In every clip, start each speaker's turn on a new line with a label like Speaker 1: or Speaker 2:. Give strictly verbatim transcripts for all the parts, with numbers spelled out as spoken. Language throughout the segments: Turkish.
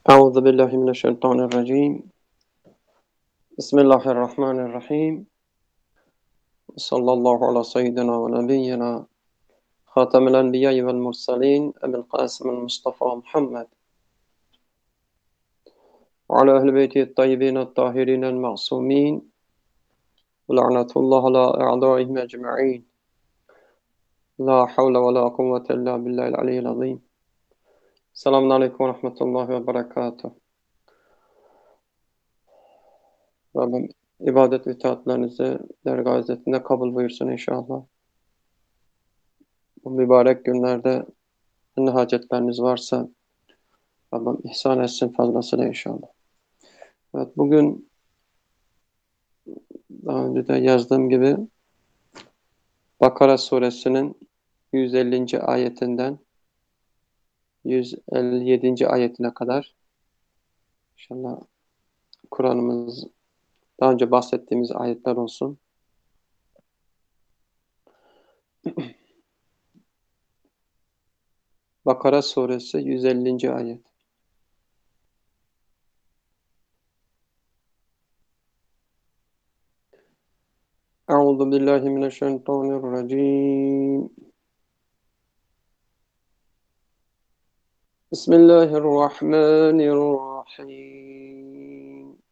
Speaker 1: أعوذ بالله من الشيطان الرجيم. بسم الله الرحمن الرحيم. صلى الله على سيدنا ونبينا خاتم الأنبياء والمرسلين أبي القاسم المصطفى محمد وعلى أهل بيته الطيبين الطاهرين المعصومين ولعنة الله على أعدائهم أجمعين. لا حول ولا قوة إلا بالله العلي العظيم. السلام عليكم ورحمة الله وبركاته. Rabbim ibadet ve itaatlerinizi dergâh izzetinde kabul buyursun inşallah. Bu mübarek günlerde ne hacetleriniz varsa Rabbim ihsan etsin fazlasıyla inşallah. Evet, bugün daha önce de yazdığım gibi Bakara suresinin yüz ellinci ayetinden yüz elli yedinci ayetine kadar inşallah Kur'an'ımız daha önce bahsettiğimiz ayetler olsun. Bakara suresi yüz ellinci ayet. Euzu billahi mineşşeytanirracim. Bismillahirrahmanirrahim.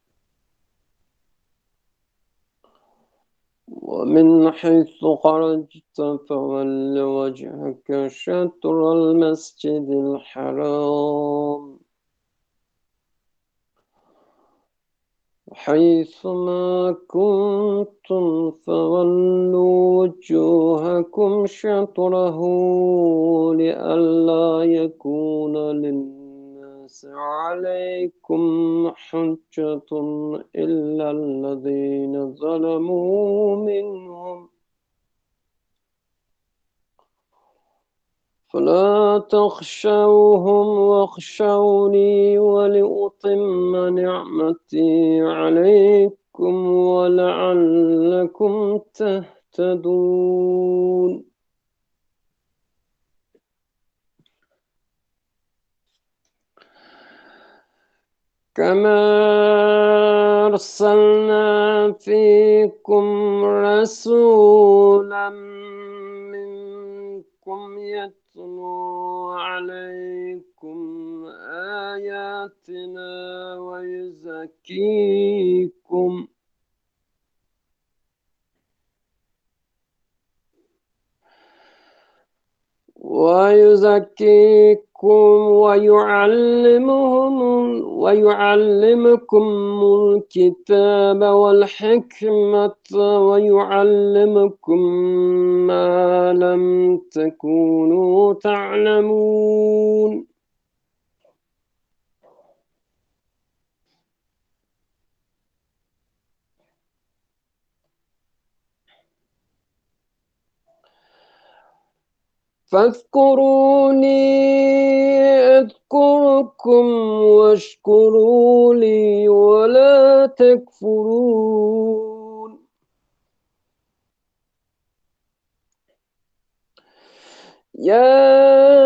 Speaker 1: ومن حيث خرجت فول وجهك شطر المسجد الحرام حيثما كنتم فولوا وجوهكم شطره لئلا يكون للناس عليكم حجة إلا الذين ظلموا منهم فلا تخشوهم واخشوني ولأتم نعمتي عليكم ولعلكم تهتدون. كما أرسلنا فيكم رسولا منكم يتلو عليكم آياتنا ويزكيكم ويزكيكم ويعلمهم ويعلمكم الكتاب والحكمة ويعلمكم ما لم تكونوا تعلمون. فاذكروني أذكركم واشكروا لي ولا تكفرون. يا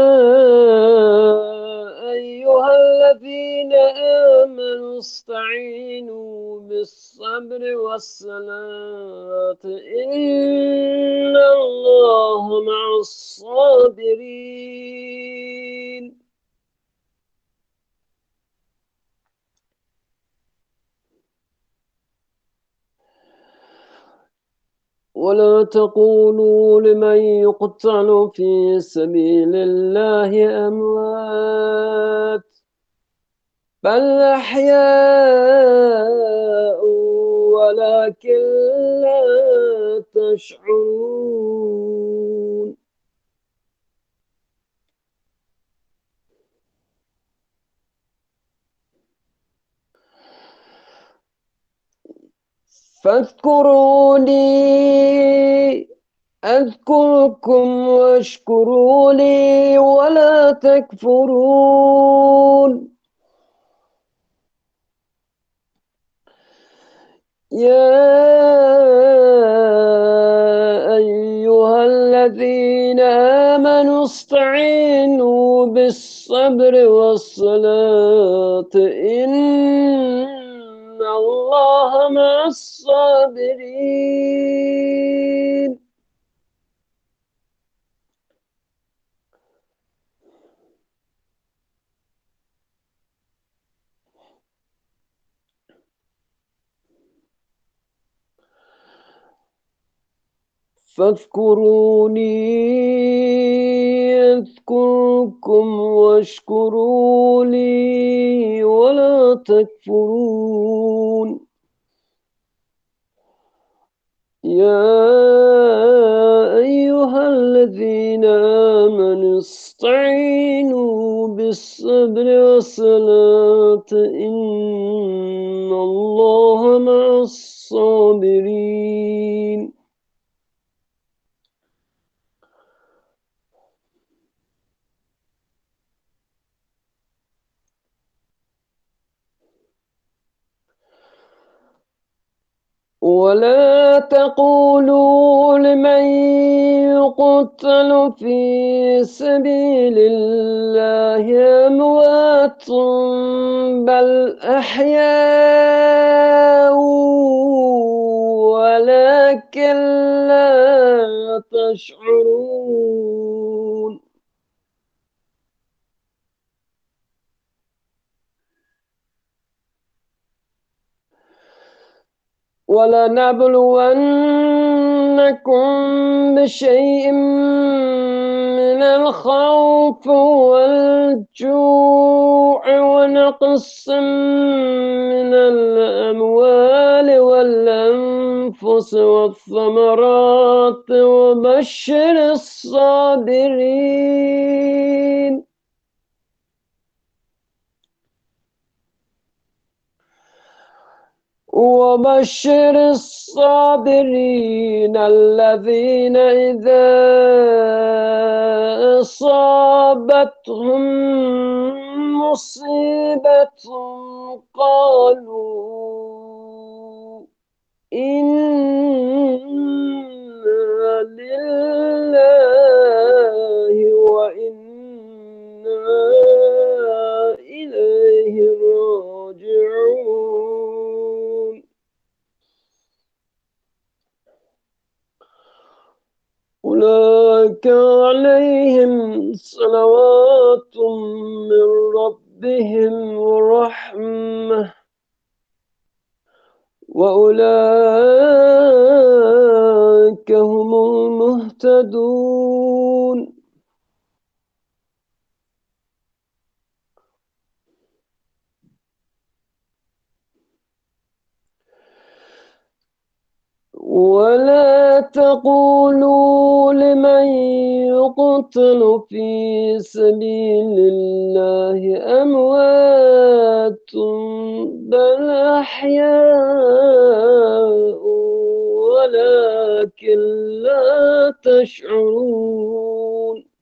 Speaker 1: أيها الذين آمنوا استعينوا بالصبر والصلاة إن الله مع الصابرين. ولا تقولوا لمن يقتل في سبيل الله أموات بل أحياء ولكن لا تشعرون. فاذكروني أذكركم واشكروا لي ولا تكفرون. يا أيها الذين آمنوا استعينوا بالصبر والصلاة إن الله مع الصابرين. فاذكروني أذكركم واشكروا لي ولا تكفرون. يا أيها الذين آمنوا استعينوا بالصبر والصلاة إن الله مع الصابرين. ولا تقولوا لمن يقتل في سبيل الله أموات بل أحياء ولكن لا تشعرون. ولنبلونكم بشيء من الخوف والجوع ونقص من الأموال والأنفس والثمرات وبشر الصابرين. وبشر الصابرين الذين إذا أصابتهم مصيبة قالوا إنا لله وإنا إليه راجعون. أولئك عليهم صلوات من ربهم ورحمة وأولئك هم المهتدون. ولا تقولوا لمن يقتل في سبيل الله أموات بل أحياء ولكن لا تشعرون.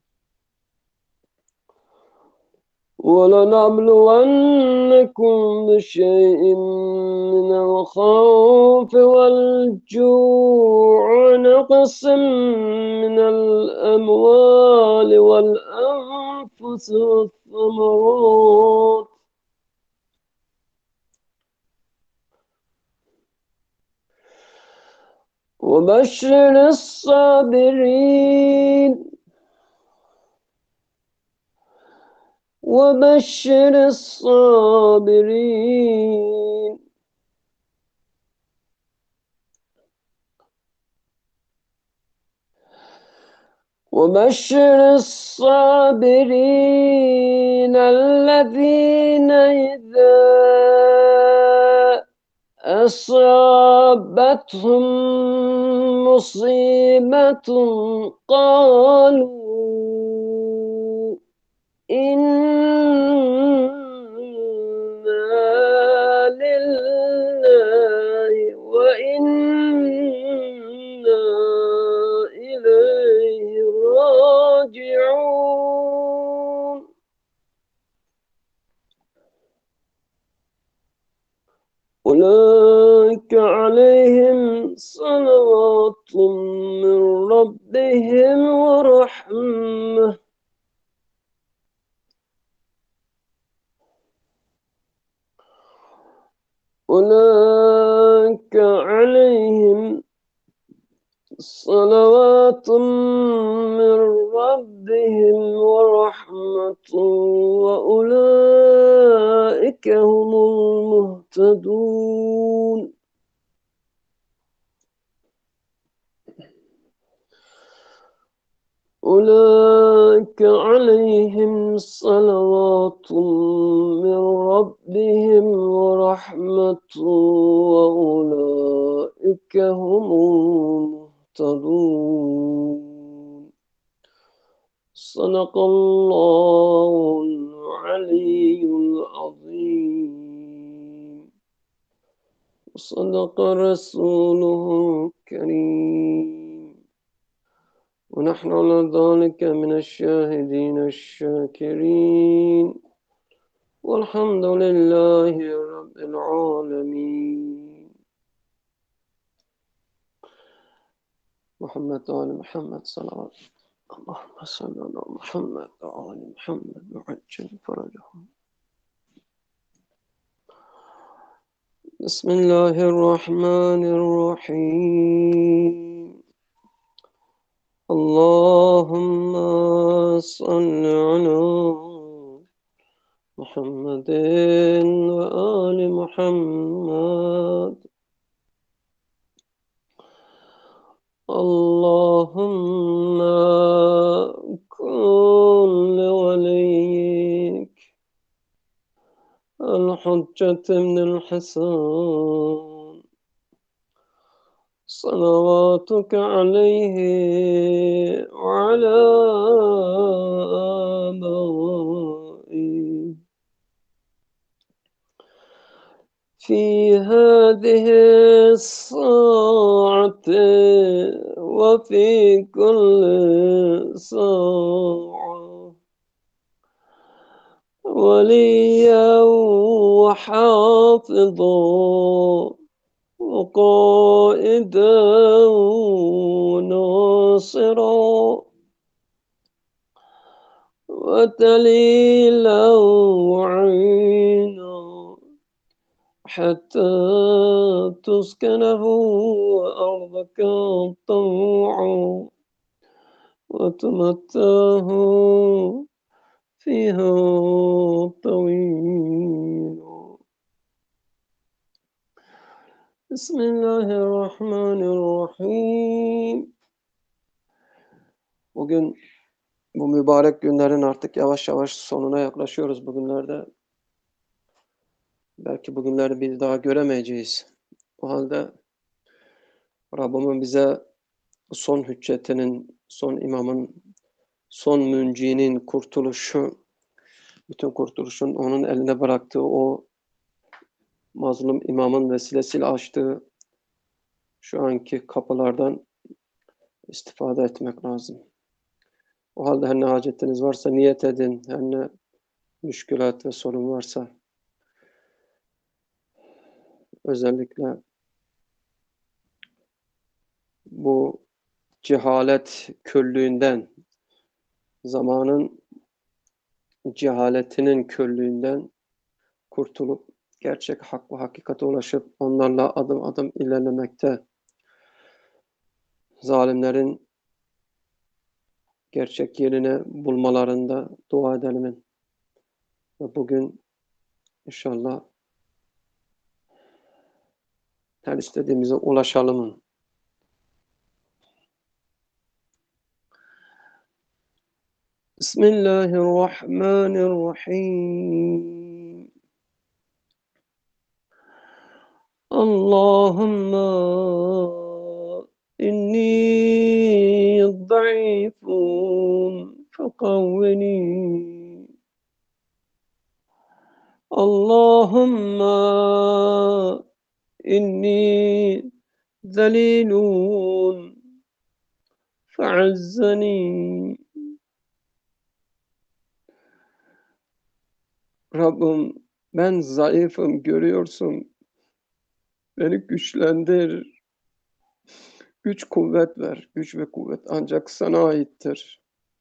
Speaker 1: ولنبلونكم بشيء من الخوف والجوع ونقص من الأموال والأنفس والثمرات وبشر الصابرين. وبشر الصابرين وبشر الصابرين الذين إذا أصابتهم مصيبة قالوا إنا لله وإنا إليه راجعون. أولئك عليهم ربهم ورحمة أولئك عليهم صلوات من ربهم ورحمة وأولئك هم المهتدون أولئك عليهم صلوات من ربهم ورحمة وأولئك هم المهتدون صدق الله العلي العظيم وصدق رسوله الكريم ونحن على ذلك من الشاهدين الشاكرين والحمد لله رب العالمين. محمد آل محمد صلوات اللهم صل على محمد وآل محمد وعجل فرجهم. بسم الله الرحمن الرحيم. اللهم صل على محمد وآل محمد. اللهم كن لوليك الحجة بن الحسن صلواتك عليه وعلى آبائه في هذه الساعة وفي كل ساعة وليا وحافظا وقائدا وناصرا وتليلا وعينا حتى تسكنه أرضك طوعا وتمتاه فيها طويلا. بسم الله الرحمن الرحيم. Bugün bu mübarek günlerin artık yavaş yavaş sonuna yaklaşıyoruz bugünlerde. Belki bugünleri bir daha göremeyeceğiz. O halde Rabbimin bize son hüccetinin, son imamın, son müncinin kurtuluşu, bütün kurtuluşun onun eline bıraktığı o mazlum imamın vesilesiyle açtığı şu anki kapılardan istifade etmek lazım. O halde her ne hacetiniz varsa niyet edin, her ne müşkülat ve sorun varsa özellikle bu cehalet körlüğünden, zamanın cehaletinin körlüğünden kurtulup gerçek hak ve hakikate ulaşıp onlarla adım adım ilerlemekte, zalimlerin gerçek yerini bulmalarında dua edelim. Ve bugün inşallah her istediğimize ulaşalım. Bismillahirrahmanirrahim. Allahumma inni zayıfun fekavvini. Allahumma inni zelilun fe'azzani. Rabbim ben zayıfım görüyorsun. Beni güçlendir. Güç kuvvet ver. Güç ve kuvvet ancak sana aittir.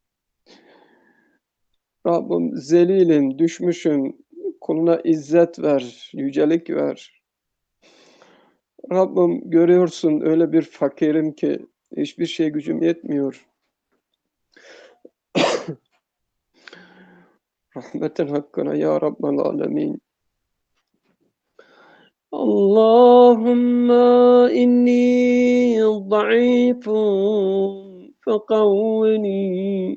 Speaker 1: Rabbim zelilim, düşmüşüm. Kuluna izzet ver, yücelik ver. Rabbim görüyorsun öyle bir fakirim ki hiçbir şeye gücüm yetmiyor. Rahmetin hakkına ya Rabbel alemin. Allahümme inni zayıfun fekavvini.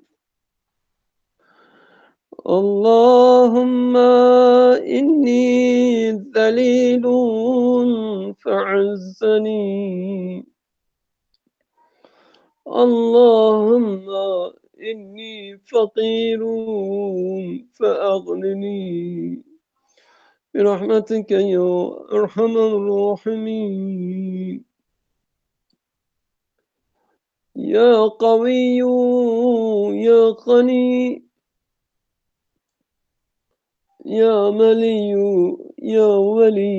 Speaker 1: Allahümme inni zelilun fe'azzani. Allahümme inni fakirun fe'agnini. برحمتك يا أرحم الراحمين يا قوي يا غني يا ملي يا ولي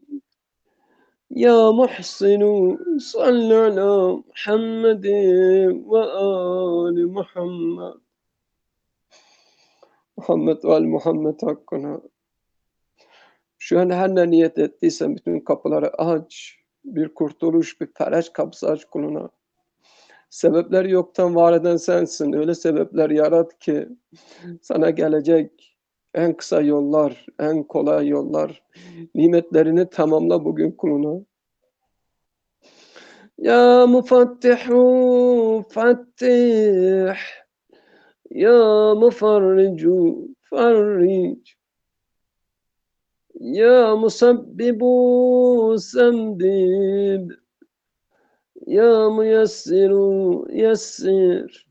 Speaker 1: يا محسن صل على محمد وآل محمد محمد وآل محمد hakkına. Şu an her ne niyet ettiysen bütün kapıları aç. Bir kurtuluş, bir feraj kapısı aç kuluna. Sebepleri yoktan var eden sensin. Öyle sebepler yarat ki sana gelecek en kısa yollar, en kolay yollar. Nimetlerini tamamla bugün kuluna. Ya mufattihu fattih. Ya mufarricu farric. Ya musabbibu sembib. Ya müyessiru yessir.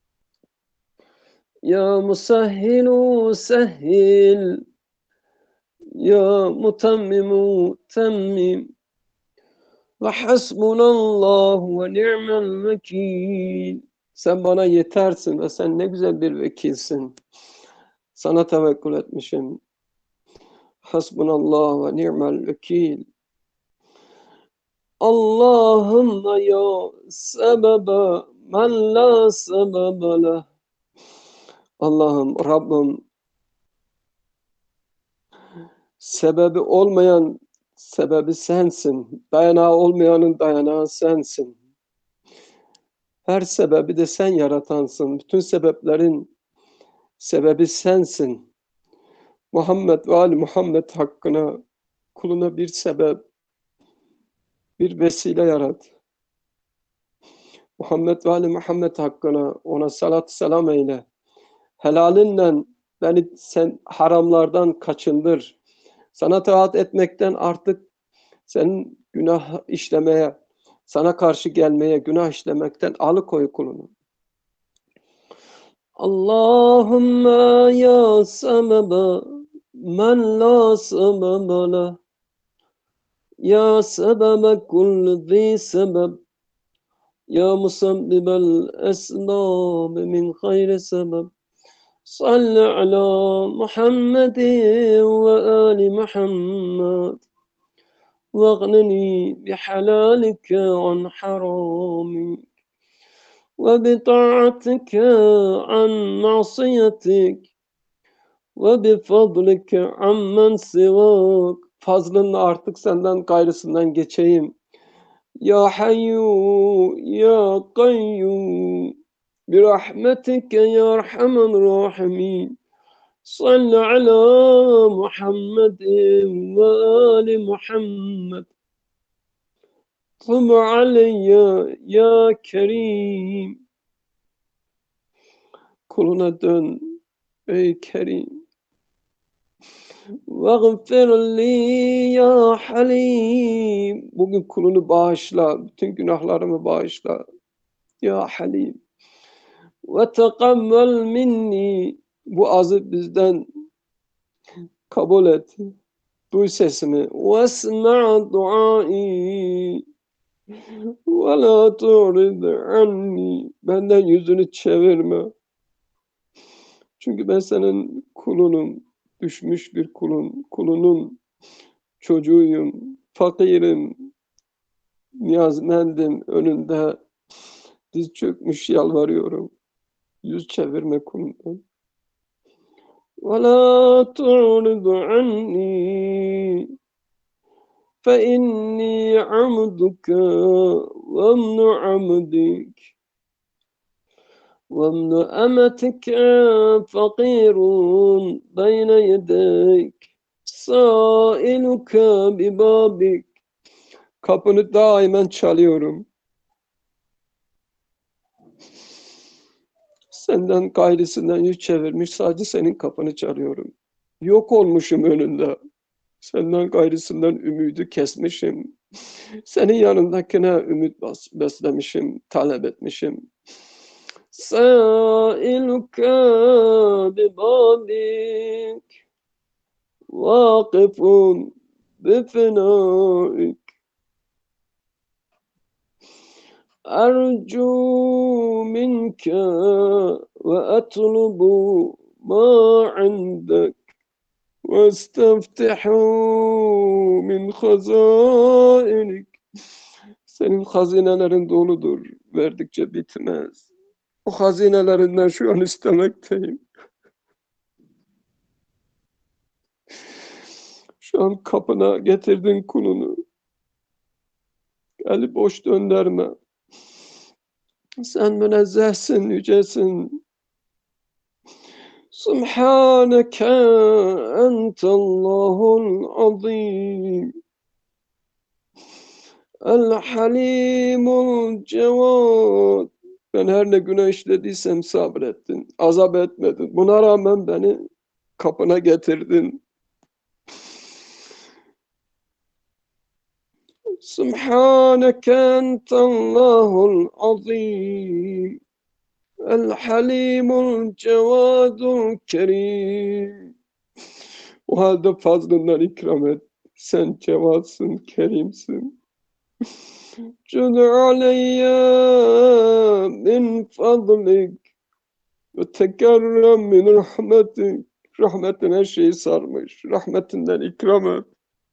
Speaker 1: Ya musahhilu sehhil. Ya mutammimu temmim. Ve hasbunallahu ve ni'mel vekil. Sen bana yetersin ve sen ne güzel bir vekilsin. Sana tevekkül etmişim. Hasbunallahu ve ni'mel vekil. Allahümme ya sebebe men la sebebe leh. Allah'ım, Rabbim, sebebi olmayan sebebi sensin. Dayanağı olmayanın dayanağı sensin. Her sebebi de sen yaratansın. Bütün sebeplerin sebebi sensin. Muhammed ve Ali Muhammed hakkına kuluna bir sebep, bir vesile yarat. Muhammed ve Ali Muhammed hakkına ona salat selam eyle. Helalinle beni sen haramlardan kaçındır. Sana taat etmekten artık senin günah işlemeye, sana karşı gelmeye, günah işlemekten alıkoy kulunu. Allahümme ya sebebe men la sebebe leh. Ya sebebe kulli zi sebeb. Ya musabbibel esbab min hayri sebeb. Salli ala Muhammed ve ali Muhammed. واغنني بحلالك عن حرامك وبطاعتك عن معصيتك وبفضلك عمن سواك. Fazlınla artık senden gayrısından geçeyim. Ya Hayyu Ya Kayyum birahmetike ya Erhamer Rahimin. Salli ala Muhammed ve ali Muhammed. Tub aleyye ya Kerim. Kuluna dön ey Kerim. Veğfir li ya Halim. Bugün kulunu bağışla, bütün günahlarımı bağışla. Ya Halim. Ve teqabbel minni. Bu azı bizden kabul et. Duy sesimi. Vesma' duai. Ve la tu'rid anni. Benden yüzünü çevirme. Çünkü ben senin kulunum. Düşmüş bir kulun. Kulunun çocuğuyum. Fakirim. Niyazmendim önünde diz çökmüş yalvarıyorum. Yüz çevirme kulundan. وَلَا تُعْرِضْ عَنِّي فَإِنِّي عَبْدُكَ وَابْنُ عَبْدِكَ وَابْنُ أَمَتِكَ فَقِيرٌ بَيْنَ يَدَيْكَ سَائِلُكَ بِبَابِكَ. Kapını daimen çalıyorum. Senden gayrisinden yüz çevirmiş, sadece senin kapını çalıyorum. Yok olmuşum önünde. Senden gayrısından ümidi kesmişim. Senin yanındakine ümit beslemişim, talep etmişim. Sailuke bibabik vakifun bifinaik arju minke ve etlubu ma indek وَاسْتَفْتِحُوا مِنْ خَزَائِنِكَ. Senin hazinelerin doludur, verdikçe bitmez. O hazinelerinden şu an istemekteyim. Şu an kapına getirdin kulunu. Eli boş döndürme. Sen münezzehsin, yücesin. Subhaneke entallahul azim. El-Halimul Cevad. Ben her ne günah işlediysem sabrettin, azap etmedin. Buna rağmen beni kapına getirdin. Subhaneke entallahul azim. El-Halimul Cevadul Kerim. O halde fazlından ikram et. Sen cevadsın, kerimsin. Cud aleyye min fadlik ve tekerrem min rahmetik. Rahmetin her şeyi sarmış. Rahmetinden ikram et.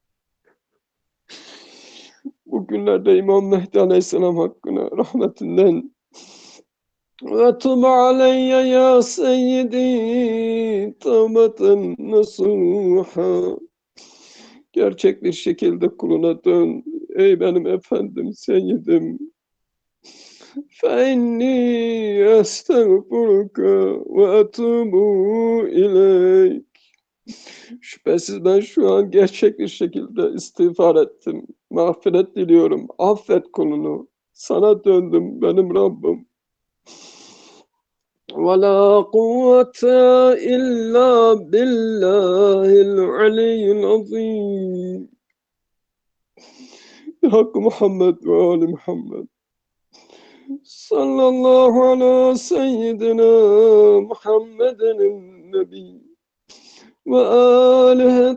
Speaker 1: Bugünlerde İmam Mehdi Aleyhisselam hakkına rahmetinden ve tub aleyye ya seyyidi tevbeten nasuha. Gerçek bir şekilde kuluna dön. Ey benim efendim, seyyidim. فَاِنِّي أَسْتَغْفُرُكَ وَأَتُوبُ إِلَيْكَ. Şüphesiz ben şu an gerçek bir şekilde istiğfar ettim. Mağfiret diliyorum. Affet kulunu. Sana döndüm benim Rabbim. وَلَا قُوَّةَ إِلَّا بِاللّٰهِ الْعَلِيِّ الْعَظِيمِ. Hakkı Muhammed ve Ali Muhammed. Sallallahu ala seyyidina Muhammedin nebi ve alihi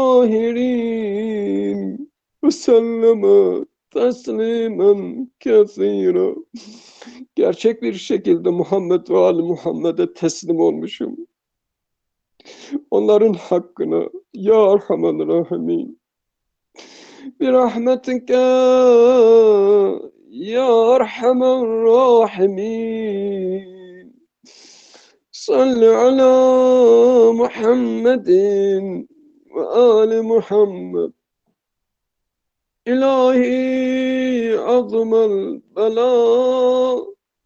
Speaker 1: tahirin ve selleme teslimen kesira. Gerçek bir şekilde Muhammed ve Ali Muhammed'e teslim olmuşum. Onların hakkına ya Erhamen Rahimin. Bir rahmetike ya Erhamen Rahimin. Salli ala Muhammedin ve Ali Muhammed. İlahi azmel bela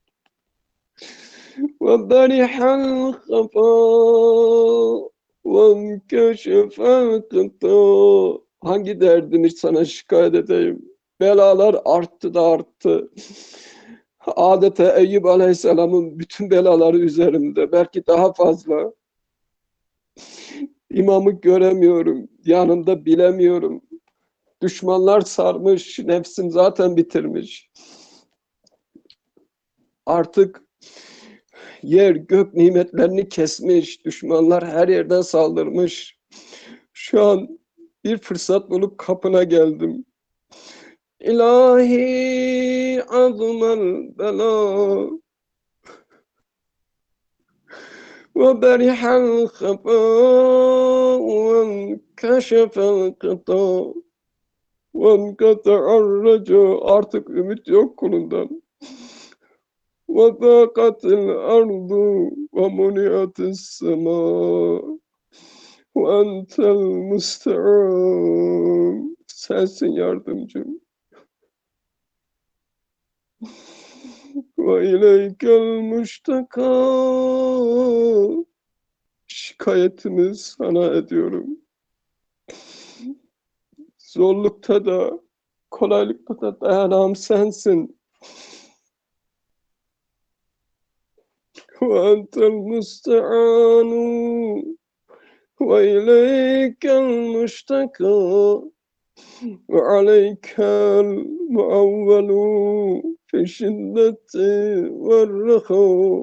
Speaker 1: ve berihel hafa ve enkeşefel kıta. Hangi derdimi sana şikayet edeyim? Belalar arttı da arttı. Adeta Eyüp Aleyhisselam'ın bütün belaları üzerimde. Belki daha fazla. İmamı göremiyorum. Yanımda bilemiyorum. Düşmanlar sarmış. Nefsim zaten bitirmiş. Artık yer gök nimetlerini kesmiş. Düşmanlar her yerden saldırmış. Şu an bir fırsat bulup kapına geldim. İlahi azmel bela ve berihel hafa ve enkeşefel kıta.
Speaker 2: وَانْقَطَعَ الرَّجَاءُ Artık ümit yok kulundan. وَضَاقَتِ الْأَرْضُ وَمُنِعَتِ السَّمَاءُ وَاَنْتَ الْمُسْتَعَانُ Sensin yardımcım. وَاِلَيْكَ الْمُشْتَكَى Şikayetimi sana ediyorum. Zorlukta da, kolaylıkta da dayanağım sensin. وَاَنْتَ الْمُسْتَعَانُ وَاِلَيْكَ الْمُشْتَكَى وَعَلَيْكَ الْمُعَوَّلُ فِي الشِّدَّةِ وَالرَّخَاءِ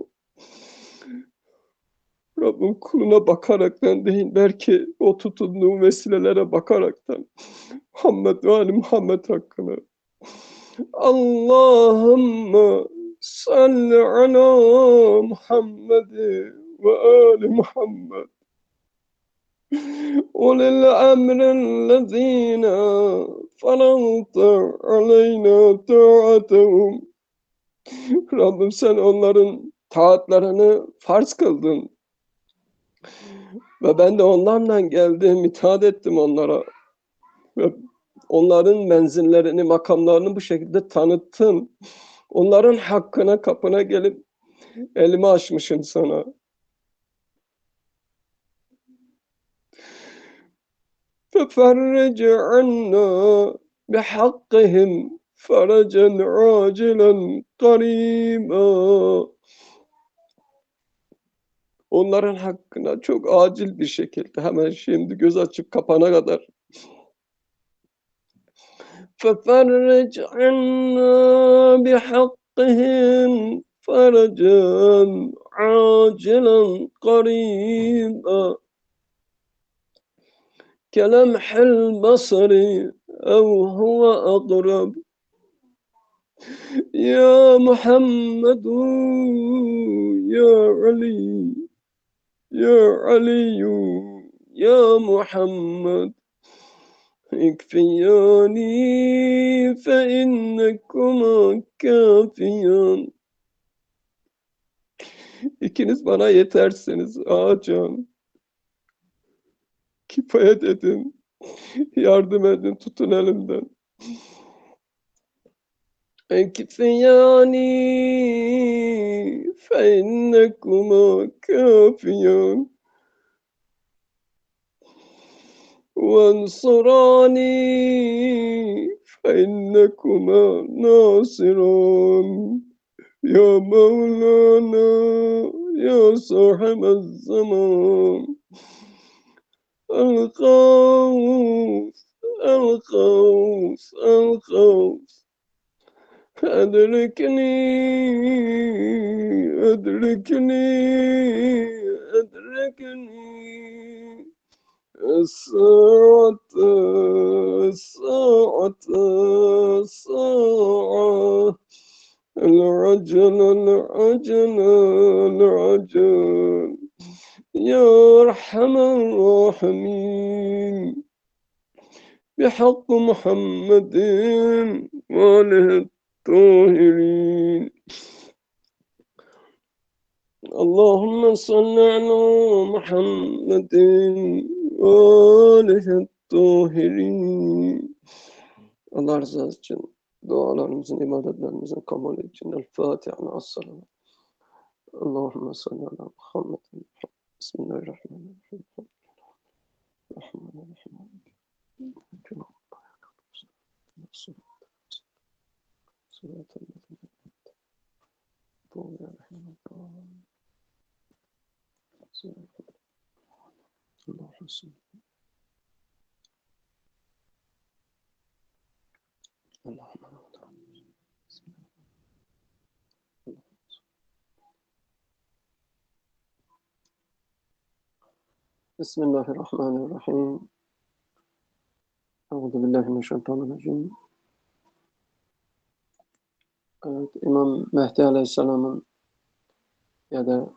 Speaker 2: Rabbim kuluna bakaraktan değil, belki o tutunduğu vesilelere bakaraktan Muhammed ve Ali Muhammed hakkını. Allahümme salli ala Muhammed ve Ali Muhammed. Ulil emrillezine faralta aleyna ta'atehum. Rabbim sen onların taatlarını farz kıldın. Ve ben de onlardan geldim, itaat ettim onlara. Ve onların menzillerini, makamlarını bu şekilde tanıttım. Onların hakkına, kapına gelip elimi açmışım sana. فَفَرِّجْ عَنَّا بِحَقِّهِمْ فَرَجًا عَاجِلًا قَرِيبًا Onların hakkına çok acil bir şekilde, hemen şimdi göz açıp kapana kadar فَفَرِّجْ عَنَّا بِحَقِّهِمْ فَرَجًا عَاجِلًا قَرِيبًا كَلَمْحِ الْبَصَرِ أَوْ هُوَ أَقْرَبُ يَا مُحَمَّدُ يَا عَلِيُّ يَا عَلِيُّ يَا مُحَمَّدُ اكفياني فإنكما كافيان İkiniz bana yetersiniz Ağacan. Kifayet edin. Yardım edin. Tutun elimden. اكفياني فإنكما كافيان وانصراني فإنكما ناصران يا مولانا يا صاحب الزمان الغوث الغوث الغوث أدركني أدركني أدركني الساعة الساعة الساعة العجل العجل العجل يا أرحم الراحمين بحق محمد وآله الطاهرين اللهم صل على محمد وآله الطاهرين Allah rızası için dualarımızın, ibadetlerimizin kabul için El Fatiha as-salam. Allahümme salli ala Muhammed. Bismillahirrahmanirrahim. Rahmanirrahim. Bismillahirrahmanirrahim. Euzubillahimineşşeytanirracim. Evet, İmam Mehdi Aleyhisselam'ın ya da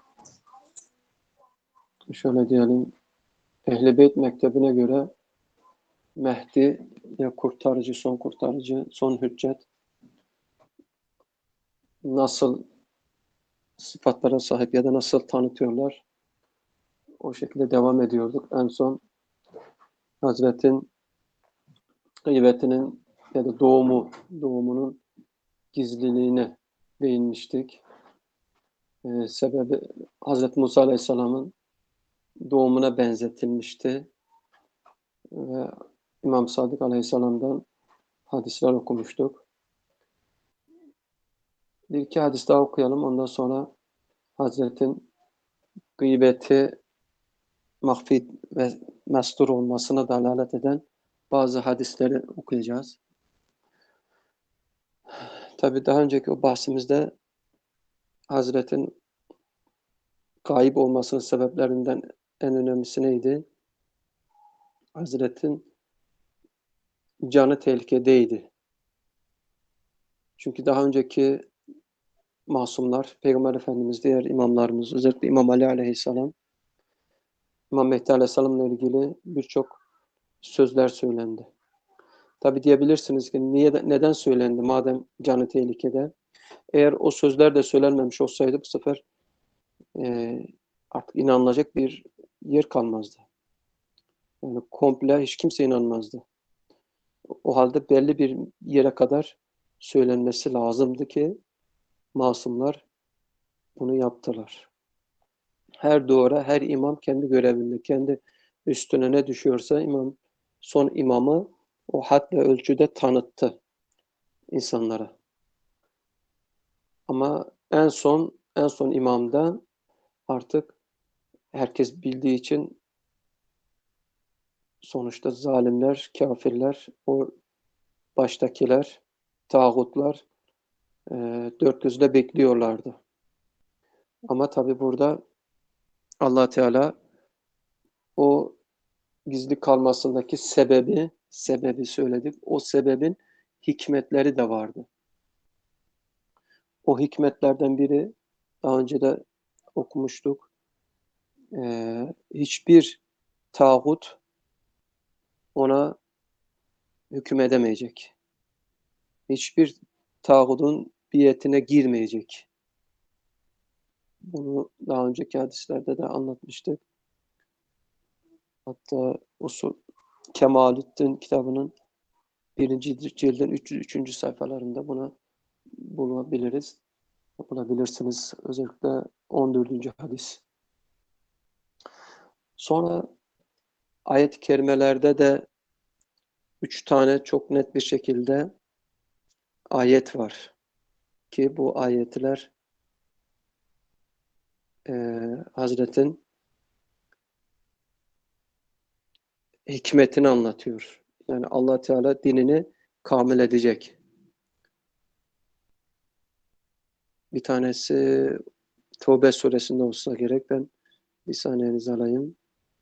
Speaker 2: şöyle diyelim Ehl-i Beyt mektebine göre
Speaker 1: Mehdi ya kurtarıcı, son kurtarıcı, son hüccet nasıl sıfatlara sahip ya da nasıl tanıtıyorlar? O şekilde devam ediyorduk. En son Hazretin gıybetinin ya da doğumu, doğumunun gizliliğine değinmiştik. Ee, sebebi Hazreti Musa Aleyhisselam'ın doğumuna benzetilmişti. Ve İmam Sadık Aleyhisselam'dan hadisler okumuştuk. Bir iki hadis daha okuyalım. Ondan sonra Hazretin gıybeti mahfi ve mestur olmasına dalalet eden bazı hadisleri okuyacağız. Tabii daha önceki o bahsimizde Hazretin gayip olmasının sebeplerinden en önemlisi neydi? Hazretin canı tehlikedeydi. Çünkü daha önceki masumlar, Peygamber Efendimiz, diğer imamlarımız, özellikle İmam Ali Aleyhisselam, İmam Mehdi Aleyhisselam'la ilgili birçok sözler söylendi. Tabi diyebilirsiniz ki niye, neden söylendi madem canı tehlikede? Eğer o sözler de söylenmemiş olsaydı bu sefer e, artık inanılacak bir yer kalmazdı. Yani komple hiç kimse inanmazdı. O halde belli bir yere kadar söylenmesi lazımdı ki masumlar bunu yaptılar. Her duvara, her imam kendi görevinde, kendi üstüne ne düşüyorsa imam, son imamı o had ve ölçüde tanıttı insanlara. Ama en son en son imamda artık herkes bildiği için sonuçta zalimler, kafirler, o baştakiler, tağutlar e, dört gözle bekliyorlardı. Ama tabi burada Allah Teala o gizli kalmasındaki sebebi, sebebi söyledik. O sebebin hikmetleri de vardı. O hikmetlerden biri daha önce de okumuştuk. Ee, hiçbir tağut ona hüküm edemeyecek. Hiçbir tağutun biyetine girmeyecek. Bunu daha önceki hadislerde de anlatmıştık. Hatta Usul Kemalettin kitabının birinci cildin üçüncü sayfalarında buna bulabiliriz. Bulabilirsiniz. Özellikle on dördüncü hadis. Sonra ayet-i kerimelerde de üç tane çok net bir şekilde ayet var. Ki bu ayetler e, Hazretin hikmetini anlatıyor. Yani Allah Teala dinini kamil edecek. Bir tanesi Tevbe suresinde olsa gerek. Ben bir saniyenizi alayım.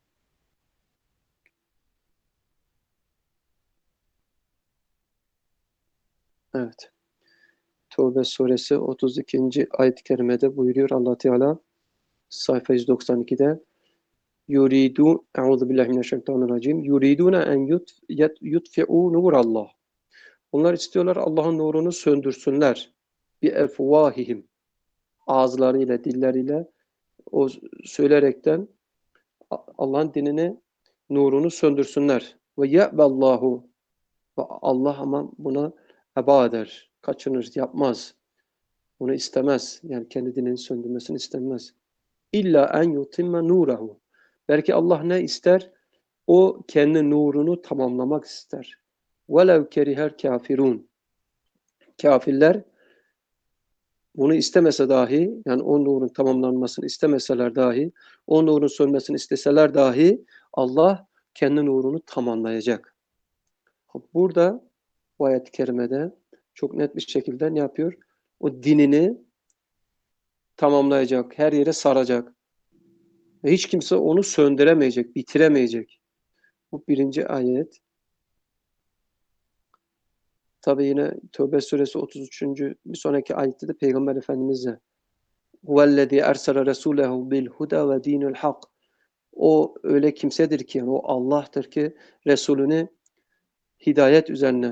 Speaker 1: Evet. Tevbe suresi otuz ikinci ayet-i kerimede buyuruyor Allah Teala sayfa yüz doksan ikide yuridu Euzu billahi mineşşeytanirracim yuriduna en yutfi'u nurallah. Onlar istiyorlar Allah'ın nurunu söndürsünler. Bi efvahihim. Ağızlarıyla, dilleriyle o söylerekten Allah'ın dinini, nurunu söndürsünler. Ve ye'ballahu. Ve Allah ama buna heba eder, kaçınır, yapmaz. Bunu istemez. Yani kendi dinini söndürmesini istemez. İlla en yutimme nurahu. Belki Allah ne ister? O kendi nurunu tamamlamak ister. Velev kerihel kafirun. Kafirler bunu istemese dahi, yani o nurun tamamlanmasını istemeseler dahi, o nurun sönmesini isteseler dahi Allah kendi nurunu tamamlayacak. Burada bu ayet-i kerimede çok net bir şekilde ne yapıyor? O dinini tamamlayacak, her yere saracak. Ve hiç kimse onu söndüremeyecek, bitiremeyecek. Bu birinci ayet. Tabi yine Tevbe suresi otuz üçüncü bir sonraki ayette de Peygamber Efendimiz'e huvellezî ersele resûlehu bil huda ve dinil hak. O öyle kimsedir ki, yani o Allah'tır ki Resulünü hidayet üzerine,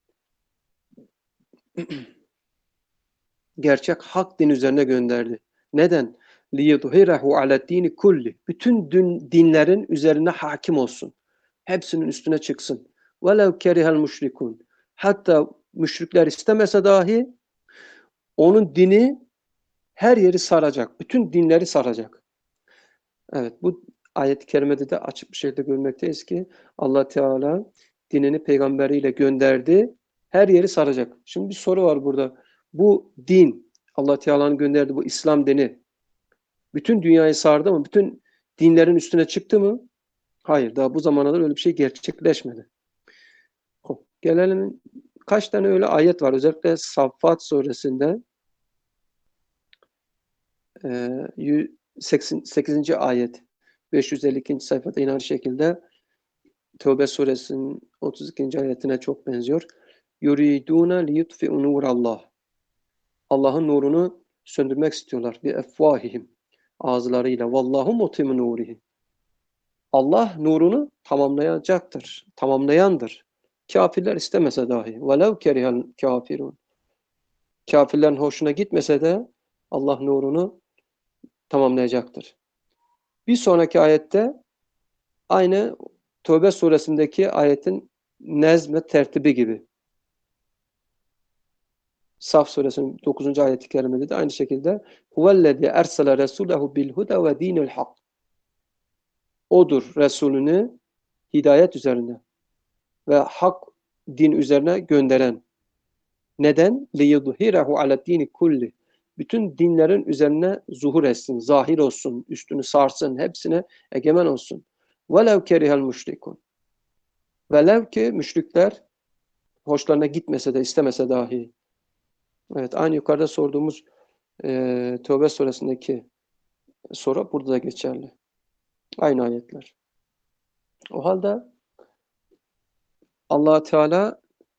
Speaker 1: gerçek hak din üzerine gönderdi. Neden? لِيُظْهِرَهُ عَلَى الدِّينِ kulli. Bütün din, dinlerin üzerine hakim olsun. Hepsinin üstüne çıksın. وَلَوْ كَرِهَ الْمُشْرِكُونَ. Hatta müşrikler istemese dahi onun dini her yeri saracak. Bütün dinleri saracak. Evet, bu ayet-i kerimede de açık bir şekilde görmekteyiz ki Allah Teala dinini peygamberiyle gönderdi. Her yeri saracak. Şimdi bir soru var burada. Bu din, Allah Teala'nın gönderdiği bu İslam dini bütün dünyayı sardı mı? Bütün dinlerin üstüne çıktı mı? Hayır, daha bu zamana kadar öyle bir şey gerçekleşmedi. Gelelim, kaç tane öyle ayet var. Özellikle Saffat suresinde seksen sekizinci ayet, beş yüz elli ikinci sayfada yine aynı şekilde Tevbe suresinin otuz ikinci ayetine çok benziyor. Yuriduna liyutfi'u nurallah. Allah'ın nurunu söndürmek istiyorlar. Bi efvahihim. Ağızlarıyla. Vallahu mutimmu nurihi. Allah nurunu tamamlayacaktır. Tamamlayandır. Kafirler istemese dahi. Velev kerihel kafirun. Kafirlerin hoşuna gitmese de Allah nurunu tamamlayacaktır. Bir sonraki ayette aynı Tevbe suresindeki ayetin nezm tertibi gibi. Saf suresinin dokuzuncu ayet-i kerimede de aynı şekilde huvellezî ersele resûlehu bil huda ve dînil hak. Odur Resulünü hidayet üzerine ve hak din üzerine gönderen. Neden? liyudhirahu ala dini kulli. Bütün dinlerin üzerine zuhur etsin, zahir olsun, üstünü sarsın, hepsine egemen olsun. Velev kerihel müşrikun. Velev ki müşrikler hoşlarına gitmese de istemese dahi. Evet, aynı yukarıda sorduğumuz e, Tevbe suresindeki soru burada da geçerli. Aynı ayetler. O halde Allah Teala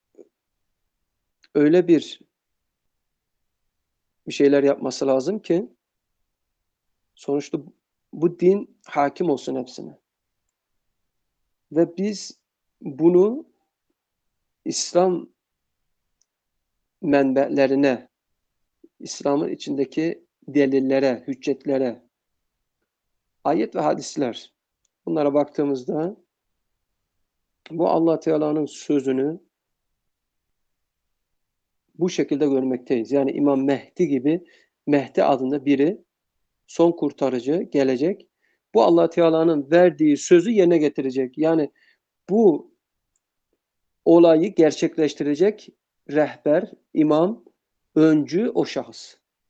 Speaker 1: öyle bir bir şeyler yapması lazım ki sonuçta bu din hakim olsun hepsine. Ve biz bunu İslam menbelerine, İslam'ın içindeki delillere, hüccetlere, ayet ve hadisler, bunlara baktığımızda bu Allah Teala'nın sözünü bu şekilde görmekteyiz. Yani İmam Mehdi gibi, Mehdi adında biri, son kurtarıcı gelecek. Bu Allah Teala'nın verdiği sözü yerine getirecek. Yani bu olayı gerçekleştirecek rehber, imam, öncü o şahıs.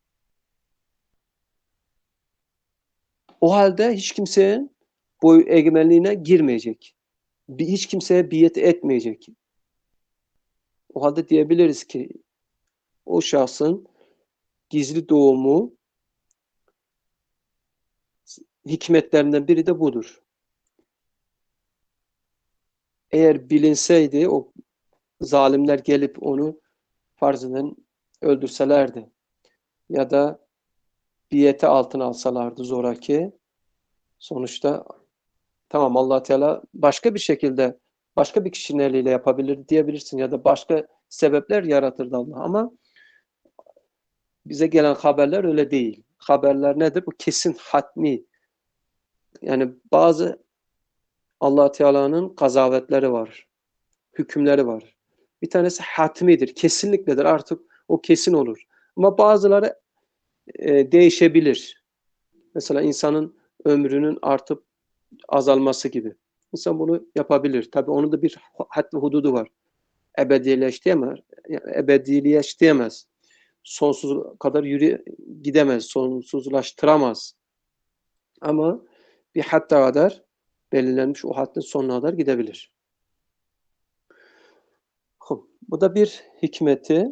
Speaker 1: O halde hiç kimsenin boy egemenliğine girmeyecek. Hiç kimseye biat etmeyecek. O halde diyebiliriz ki o şahsın gizli doğumu hikmetlerinden biri de budur. Eğer bilinseydi o zalimler gelip onu farz eden öldürselerdi ya da biyete altına alsalardı zoraki, sonuçta tamam Allah Teala başka bir şekilde başka bir kişinin eliyle yapabilir diyebilirsin ya da başka sebepler yaratırdı Allah, ama bize gelen haberler öyle değil. Haberler nedir? Bu kesin hatmi. Yani bazı Allah Teala'nın kazavetleri var, hükümleri var. Bir tanesi hatmidir, kesinlikledir. Artık o kesin olur. Ama bazıları e, değişebilir. Mesela insanın ömrünün artıp azalması gibi. İnsan bunu yapabilir. Tabii onun da bir had ve hududu var. Ebedileştiremez. Ebedileştiremez. Sonsuz kadar yürü gidemez. Sonsuzlaştıramaz. Ama bir hatta kadar belirlenmiş o haddin sonuna kadar gidebilir. Bu da bir hikmeti.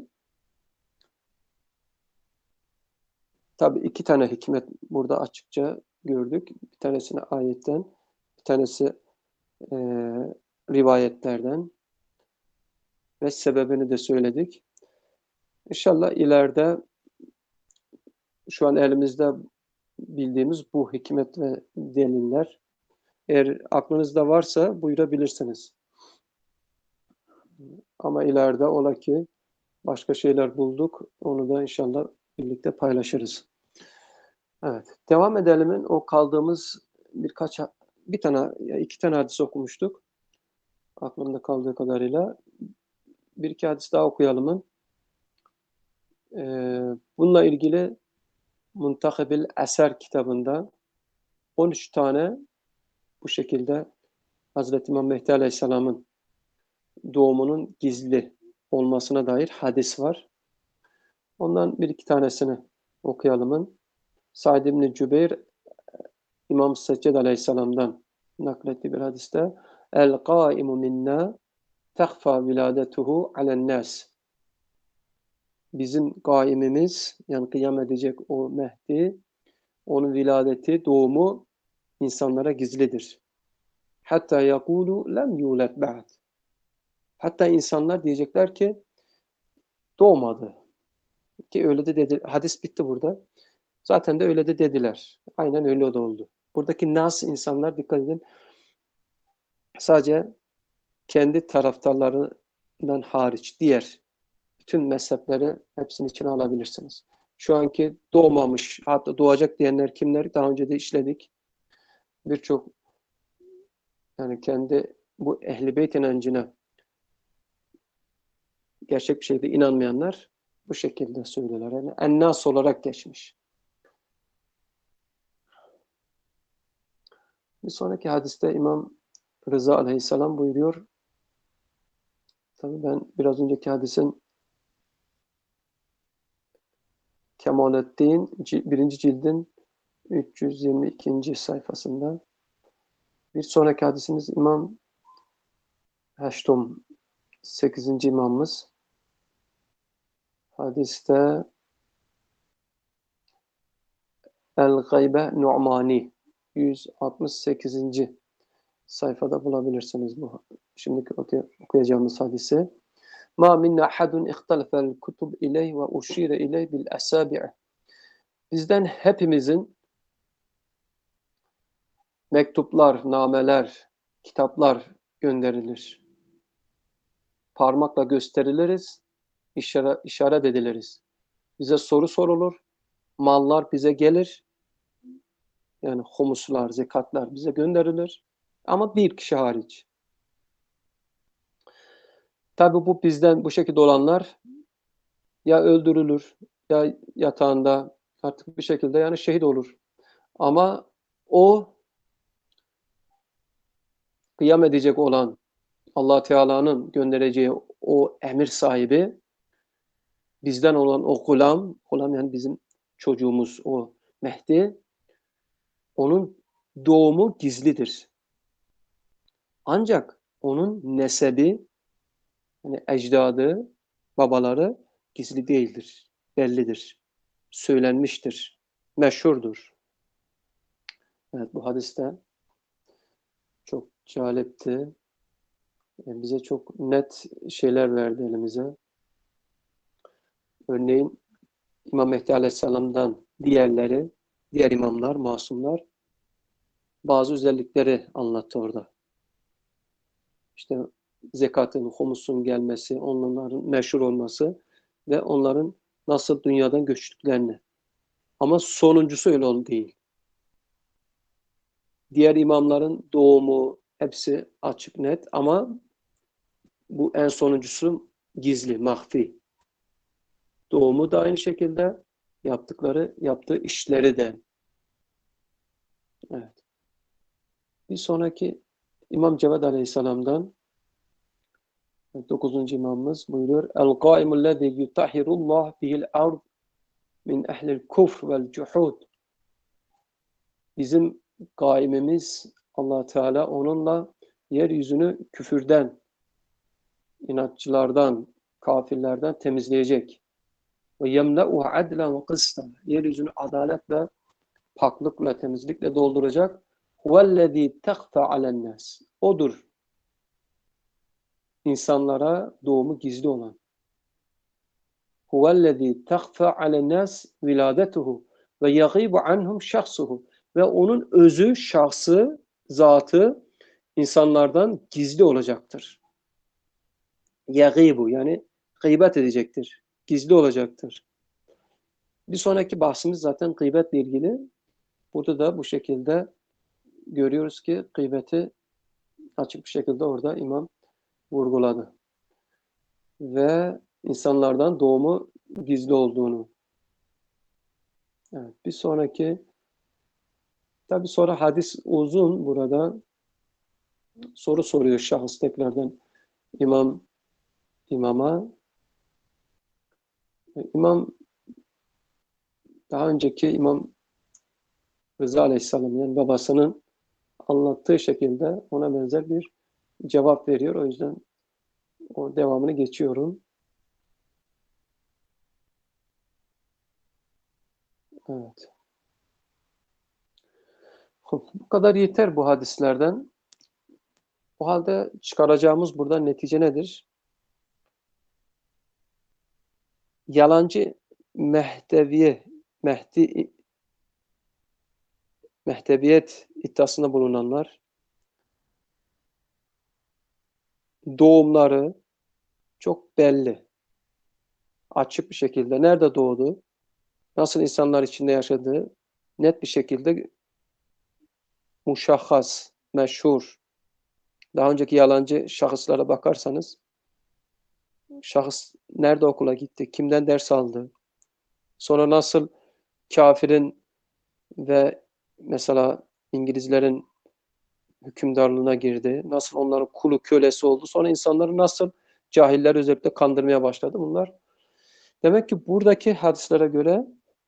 Speaker 1: Tabii iki tane hikmet burada açıkça gördük. Bir tanesini ayetten, bir tanesi e, rivayetlerden ve sebebini de söyledik. İnşallah ileride şu an elimizde bildiğimiz bu hikmet ve deliller, eğer aklınızda varsa buyurabilirsiniz. Ama ileride ola ki başka şeyler bulduk. Onu da inşallah birlikte paylaşırız. Evet. Devam edelim. O kaldığımız birkaç bir tane iki tane hadis okumuştuk. Aklımda kaldığı kadarıyla. Bir iki hadis daha okuyalım. Ee, bununla ilgili Muntahibil Eser kitabında on üç tane bu şekilde Hazreti İmam Mehdi Aleyhisselam'ın doğumunun gizli olmasına dair hadis var. Ondan bir iki tanesini okuyalım. Said İbni Cübeyr İmam Secced Aleyhisselam'dan naklettiği bir hadiste El-Qaimu minna tehfa viladetuhu alen-nas. Bizim gaimimiz, yani kıyam edecek o Mehdi, onun viladeti, doğumu insanlara gizlidir. Hatta yakulu lem yulet ba'd. Hatta insanlar diyecekler ki doğmadı. Ki öyle de dedi. Hadis bitti burada. Zaten de öyle de dediler. Aynen öyle de oldu. Buradaki nas insanlar, dikkat edin, sadece kendi taraftarlarından hariç diğer bütün mezhepleri hepsinin içine alabilirsiniz. Şu anki doğmamış, hatta doğacak diyenler kimler? Daha önce de işledik. Birçok yani kendi bu Ehl-i Beyt inancına gerçek bir şekilde inanmayanlar bu şekilde söylüyorlar. Yani ennas olarak geçmiş. Bir sonraki hadiste İmam Rıza Aleyhisselam buyuruyor. Tabii ben biraz önceki hadisin Kemalettin birinci cildin üç yüz yirmi ikinci sayfasında. Bir sonraki hadisimiz İmam Heştum sekizinci imamımız. Hadiste El-Gaybe Nu'mani yüz altmış sekizinci sayfada bulabilirsiniz bu. Şimdi okuyacağımız hadisi. Ma minna ahadun ihtalafa'l kutub ileyh ve uşire ileyh bil asabi'. Bizden hepimizin mektuplar, nameler, kitaplar gönderilir. Parmakla gösteriliriz, işaret, işaret ediliriz. Bize soru sorulur, mallar bize gelir. Yani humuslar, zekatlar bize gönderilir. Ama bir kişi hariç. Tabi bu bizden bu şekilde olanlar ya öldürülür ya yatağında artık bir şekilde yani şehit olur. Ama o kıyam edecek olan Allah Teala'nın göndereceği o emir sahibi bizden olan o gulam, gulam yani bizim çocuğumuz o Mehdi, onun doğumu gizlidir. Ancak onun nesebi, yani ecdadı, babaları gizli değildir, bellidir, söylenmiştir, meşhurdur. Evet, bu hadiste çok calipti. Yani bize çok net şeyler verdi elimize. Örneğin İmam Mehdi Aleyhisselam'dan diğerleri, diğer imamlar, masumlar bazı özellikleri anlattı orada. İşte zekatın, humusun gelmesi, onların meşhur olması ve onların nasıl dünyadan göçtüklerini. Ama sonuncusu öyle oldu değil. Diğer imamların doğumu hepsi açık net ama bu en sonuncusu gizli, mahfi. Doğumu da aynı şekilde, yaptıkları, yaptığı işleri de. Evet. Bir sonraki İmam Cevad Aleyhisselam'dan dokuzuncu imamımız buyuruyor. El-Qaimul lezî yutahhirullah bihil ard min ehlil kufr vel cuhud. Bizim gaimimiz Allah Teala onunla yeryüzünü küfürden, inatçılardan, kafirlerden temizleyecek. Ve yemle'uha adlen ve kıstan. Yeryüzünü adalet ve paklıkla, temizlikle dolduracak. Huvellezî tehfa alennâs. Odur insanlara doğumu gizli olan. Huvellezî tehfa alennâs viladetuhu ve yagîbu anhum şahsuhu. Ve onun özü, şahsı, zatı insanlardan gizli olacaktır. Yagîbu yani gıybet edecektir. Gizli olacaktır. Bir sonraki bahsimiz zaten gıybetle ilgili. Burada da bu şekilde görüyoruz ki gıybeti açık bir şekilde orada imam vurguladı. Ve insanlardan doğumu gizli olduğunu. Evet, bir sonraki tabi sonra hadis uzun burada soru soruyor şahıs tekrardan imam imama. İmam daha önceki İmam Rıza Aleyhisselam yani babasının anlattığı şekilde ona benzer bir cevap veriyor. O yüzden o devamını geçiyorum. Evet. Bu kadar yeter bu hadislerden. O halde çıkaracağımız burada netice nedir? Yalancı Mehdeviye, Mehdi, Mehdeviyet iddiasında bulunanlar doğumları çok belli. Açık bir şekilde nerede doğdu, nasıl insanlar içinde yaşadığı net bir şekilde muşahhas, meşhur. Daha önceki yalancı şahıslara bakarsanız şahıs nerede okula gitti, kimden ders aldı, sonra nasıl kafirin ve mesela İngilizlerin hükümdarlığına girdi, nasıl onların kulu kölesi oldu, sonra insanları nasıl cahiller özellikle kandırmaya başladı bunlar. Demek ki buradaki hadislere göre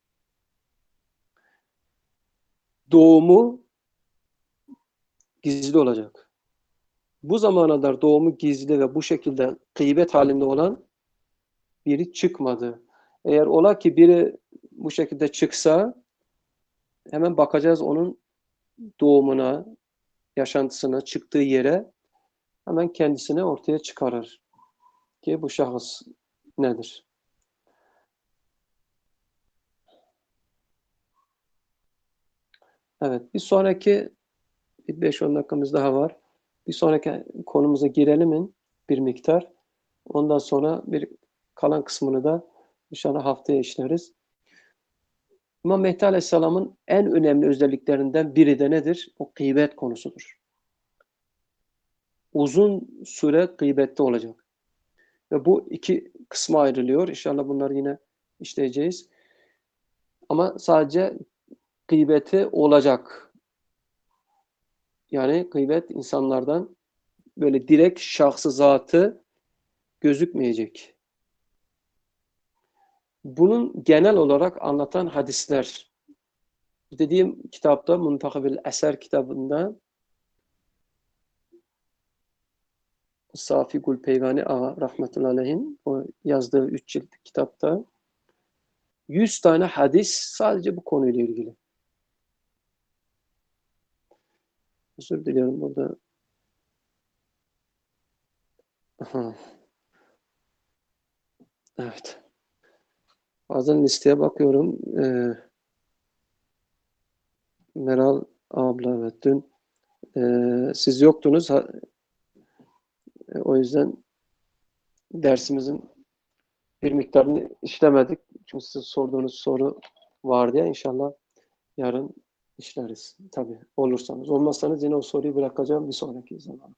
Speaker 1: doğumu gizli olacak. Bu zamana kadar doğumu gizli ve bu şekilde gıybet halinde olan biri çıkmadı. Eğer ola ki biri bu şekilde çıksa hemen bakacağız onun doğumuna, yaşantısına, çıktığı yere hemen kendisini ortaya çıkarır. Ki bu şahıs nedir? Evet, bir sonraki bir beş on dakikamız daha var. Bir sonraki konumuza girelim mi bir miktar. Ondan sonra bir kalan kısmını da inşallah haftaya işleriz. İmam Mehdi Aleyhisselam'ın en önemli özelliklerinden biri de nedir? O gıybet konusudur. Uzun süre gıybette olacak. Ve bu iki kısma ayrılıyor. İnşallah bunları yine işleyeceğiz. Ama sadece gıybeti olacak. Yani gıybet insanlardan böyle direkt şahsı zatı gözükmeyecek. Bunun genel olarak anlatan hadisler. Dediğim kitapta Muntakhabil Eser kitabında Safi Gulpeyvani Ağa rahmetullahi aleyhin o yazdığı üç cilt kitapta yüz tane hadis sadece bu konuyla ilgili. Özür diliyorum burada. Aha. Evet. Bazen listeye bakıyorum. Ee, Meral abla evet dün e, siz yoktunuz. Ha, e, o yüzden dersimizin bir miktarını işlemedik. Çünkü siz sorduğunuz soru vardı ya inşallah yarın işleriz. Tabii olursanız. Olmazsanız yine o soruyu bırakacağım bir sonraki zaman.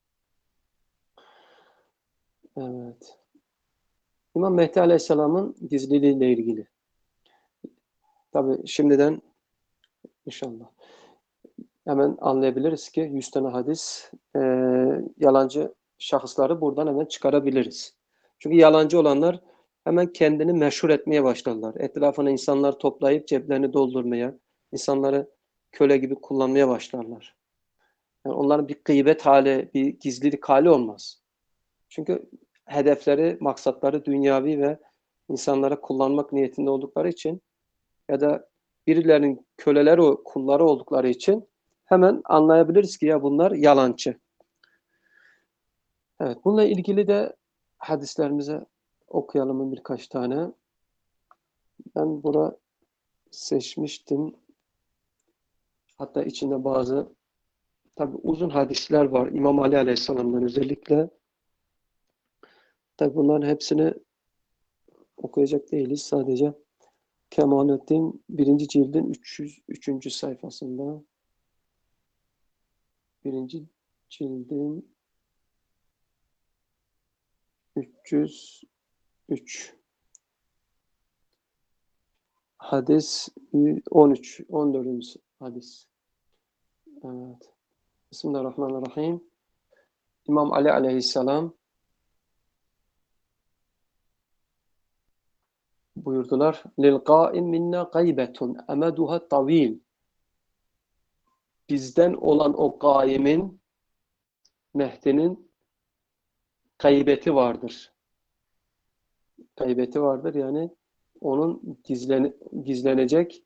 Speaker 1: Evet. İmam Mehdi Aleyhisselam'ın gizliliğiyle ilgili. Tabii şimdiden inşallah hemen anlayabiliriz ki yüz tane hadis e, yalancı şahısları buradan hemen çıkarabiliriz. Çünkü yalancı olanlar hemen kendini meşhur etmeye başladılar. Etrafına insanlar toplayıp ceplerini doldurmaya, insanları köle gibi kullanmaya başlarlar. Yani onların bir gıybet hali, bir gizlilik hali olmaz. Çünkü hedefleri, maksatları dünyavi ve insanlara kullanmak niyetinde oldukları için ya da birilerinin köleleri, kulları oldukları için hemen anlayabiliriz ki ya bunlar yalancı. Evet, bununla ilgili de hadislerimize okuyalım birkaç tane. Ben burada seçmiştim. Hatta içinde bazı tabii uzun hadisler var. İmam Ali Aleyhisselam'dan özellikle Tabi bunların hepsini okuyacak değiliz. Sadece Kemalettin birinci cildin üç yüz üçüncü sayfasında birinci cildin üç yüz üç hadis on üç on dördüncü hadis. Evet. Bismillahirrahmanirrahim. İmam Ali aleyhisselam buyurdular. Lil qaim minna gaybetun amaduha tavil. Bizden olan o gaimin, Mehdi'nin gaybeti vardır. Gaybeti vardır yani onun gizlen, gizlenecek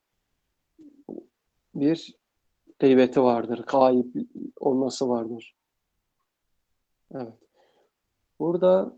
Speaker 1: bir gaybeti vardır. Gayb olması vardır. Evet. Burada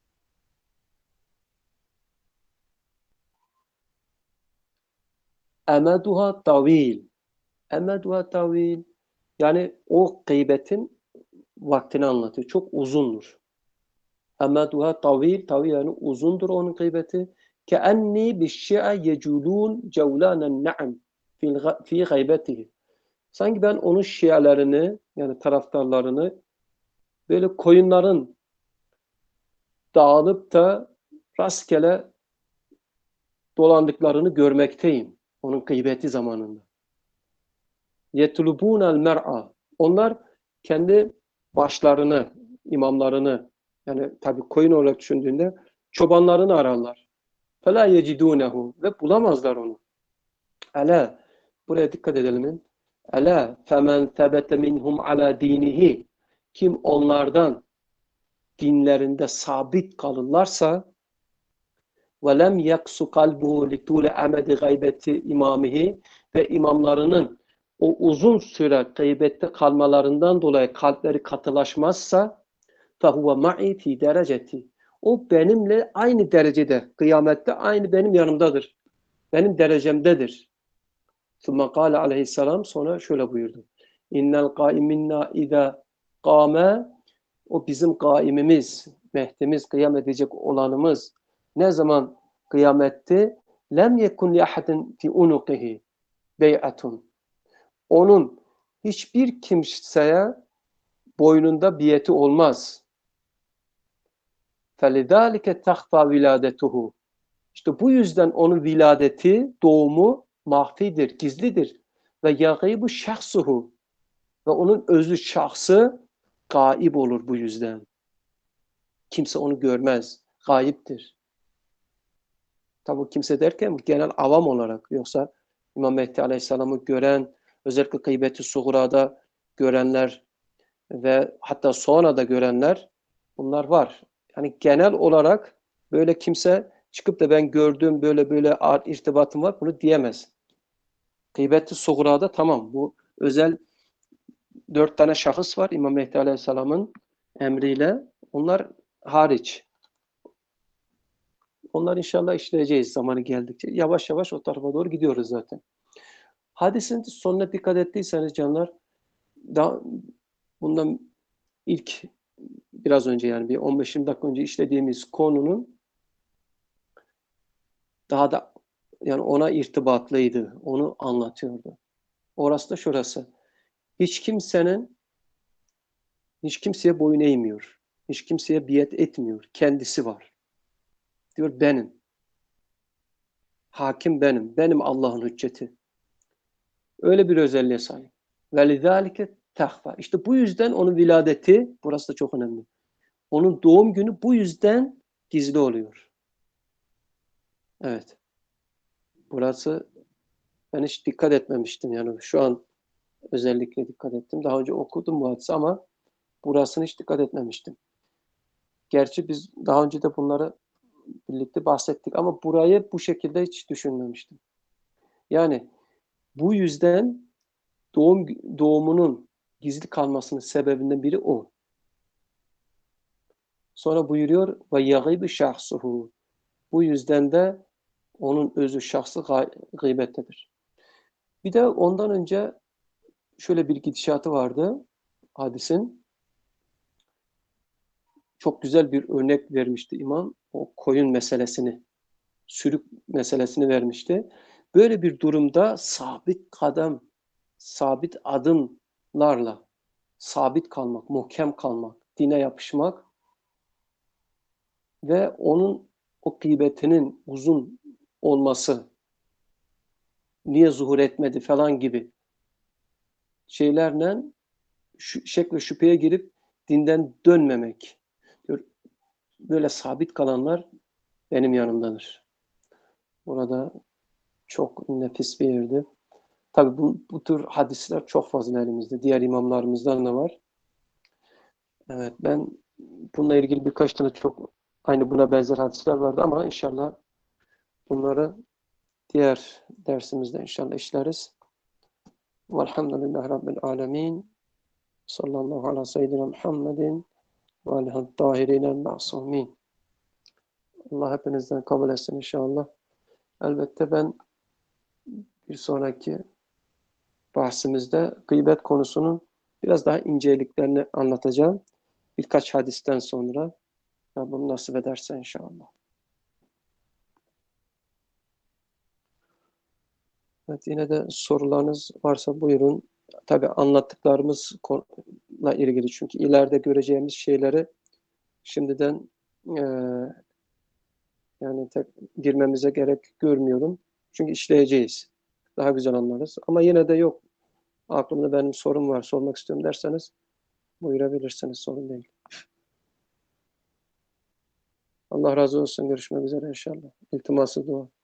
Speaker 1: emeduha tavil. Emeduha tavil yani o gıybetin vaktini anlatıyor. Çok uzundur. Emeduha tavil, tavil yani uzundur onun gıybeti. Keenni bişşi'a yeculun cevlanen na'am fi gaybetihi. Sanki ben onun şialerini yani taraftarlarını böyle koyunların dağılıp da rastgele dolandıklarını görmekteyim. Onun gıybeti zamanında. Yetlubunel mer'a. Onlar kendi başlarını, imamlarını yani tabi koyun olarak düşündüğünde çobanlarını ararlar. Fela yecidunehu ve bulamazlar onu. Ala buraya dikkat edelim. Ala femen tebete minhum ala dinihi. Kim onlardan dinlerinde sabit kalırlarsa ve lem yaksu kalbuhu li tule amedi gaybeti imamihi ve imamlarının o uzun süre gıybette kalmalarından dolayı kalpleri katılaşmazsa fehuve ma'i fi dereceti. O benimle aynı derecede, kıyamette aynı benim yanımdadır. Benim derecemdedir. Sümme kâle aleyhisselam sonra şöyle buyurdu. İnnel kâiminna idâ kâme o bizim kaimimiz, Mehdimiz, kıyam edecek olanımız ne zaman kıyametti? Lem yekun li ahadin fi unuqihi bey'atun. Onun hiçbir kimseye boynunda biyeti olmaz. فَلِذَٰلِكَ تَخْفَى viladetuhu. İşte bu yüzden onun viladeti, doğumu mahfidir, gizlidir. Ve yagîbu şahsuhu. Ve onun özü şahsı gaib olur bu yüzden. Kimse onu görmez. Gayiptir. Tabi kimse derken genel avam olarak. Yoksa İmam Mehdi Aleyhisselam'ı gören, özellikle gıybeti suğrada görenler ve hatta sonra da görenler bunlar var. Yani genel olarak böyle kimse çıkıp da ben gördüm böyle böyle irtibatım var bunu diyemez. Gıybeti suğrada tamam bu özel dört tane şahıs var İmam Mehdi Aleyhisselam'ın emriyle. Onlar hariç. Onlar inşallah işleyeceğiz zamanı geldikçe. Yavaş yavaş o tarafa doğru gidiyoruz zaten. Hadisin sonuna dikkat ettiyseniz canlar, daha bundan ilk biraz önce yani bir on beş yirmi dakika önce işlediğimiz konunun daha da yani ona irtibatlıydı. Onu anlatıyordu. Orası da şurası. Hiç kimsenin hiç kimseye boyun eğmiyor. Hiç kimseye biat etmiyor. Kendisi var. Diyor benim. Hakim benim. Benim Allah'ın hücceti. Öyle bir özelliğe sahip. وَلِذَٰلِكَ tahfa. İşte bu yüzden onun viladeti, burası da çok önemli. Onun doğum günü bu yüzden gizli oluyor. Evet. Burası ben hiç dikkat etmemiştim. Yani şu an özellikle dikkat ettim. Daha önce okudum bu hadisi ama burasını hiç dikkat etmemiştim. Gerçi biz daha önce de bunları birlikte bahsettik ama burayı bu şekilde hiç düşünmemiştim. Yani bu yüzden doğum doğumunun gizli kalmasının sebebinden biri o. Sonra buyuruyor ve yagîbu şahsuhu. Bu yüzden de onun özü şahsı gıybettedir. Bir de ondan önce şöyle bir gidişatı vardı hadisin.
Speaker 2: çok güzel bir örnek vermişti imam. O koyun meselesini, sürük meselesini vermişti. Böyle bir durumda sabit kadem, sabit adımlarla sabit kalmak, muhkem kalmak, dine yapışmak ve onun o gıybetinin uzun olması, niye zuhur etmedi falan gibi şeylerle şek ve şüpheye girip dinden dönmemek. Böyle sabit kalanlar benim yanımdadır. Burada çok nefis bir yerdi. Tabii bu, bu tür hadisler çok fazla elimizde. Diğer imamlarımızdan da var. Evet, ben bununla ilgili birkaç tane çok aynı buna benzer hadisler vardı ama inşallah bunları diğer dersimizde inşallah işleriz. Velhamdülillahi Rabbil alemin. Sallallahu ala seyyidina Muhammedin ve alihi tahirinel ma'sumin. Allah hepinizden kabul etsin inşallah. Elbette ben bir sonraki bahsimizde gıybet konusunun biraz daha inceliklerini anlatacağım. Birkaç hadisten sonra. Rabbim nasip ederse inşallah. Evet, yine de sorularınız varsa buyurun. Tabii anlattıklarımızla ilgili çünkü ileride göreceğimiz şeyleri şimdiden e, yani tek girmemize gerek görmüyorum. Çünkü işleyeceğiz. Daha güzel anlarız. Ama yine de yok. Aklımda benim sorum var, sormak istiyorum derseniz buyurabilirsiniz. Sorun değil. Allah razı olsun. Görüşmek üzere inşallah. İltiması dua.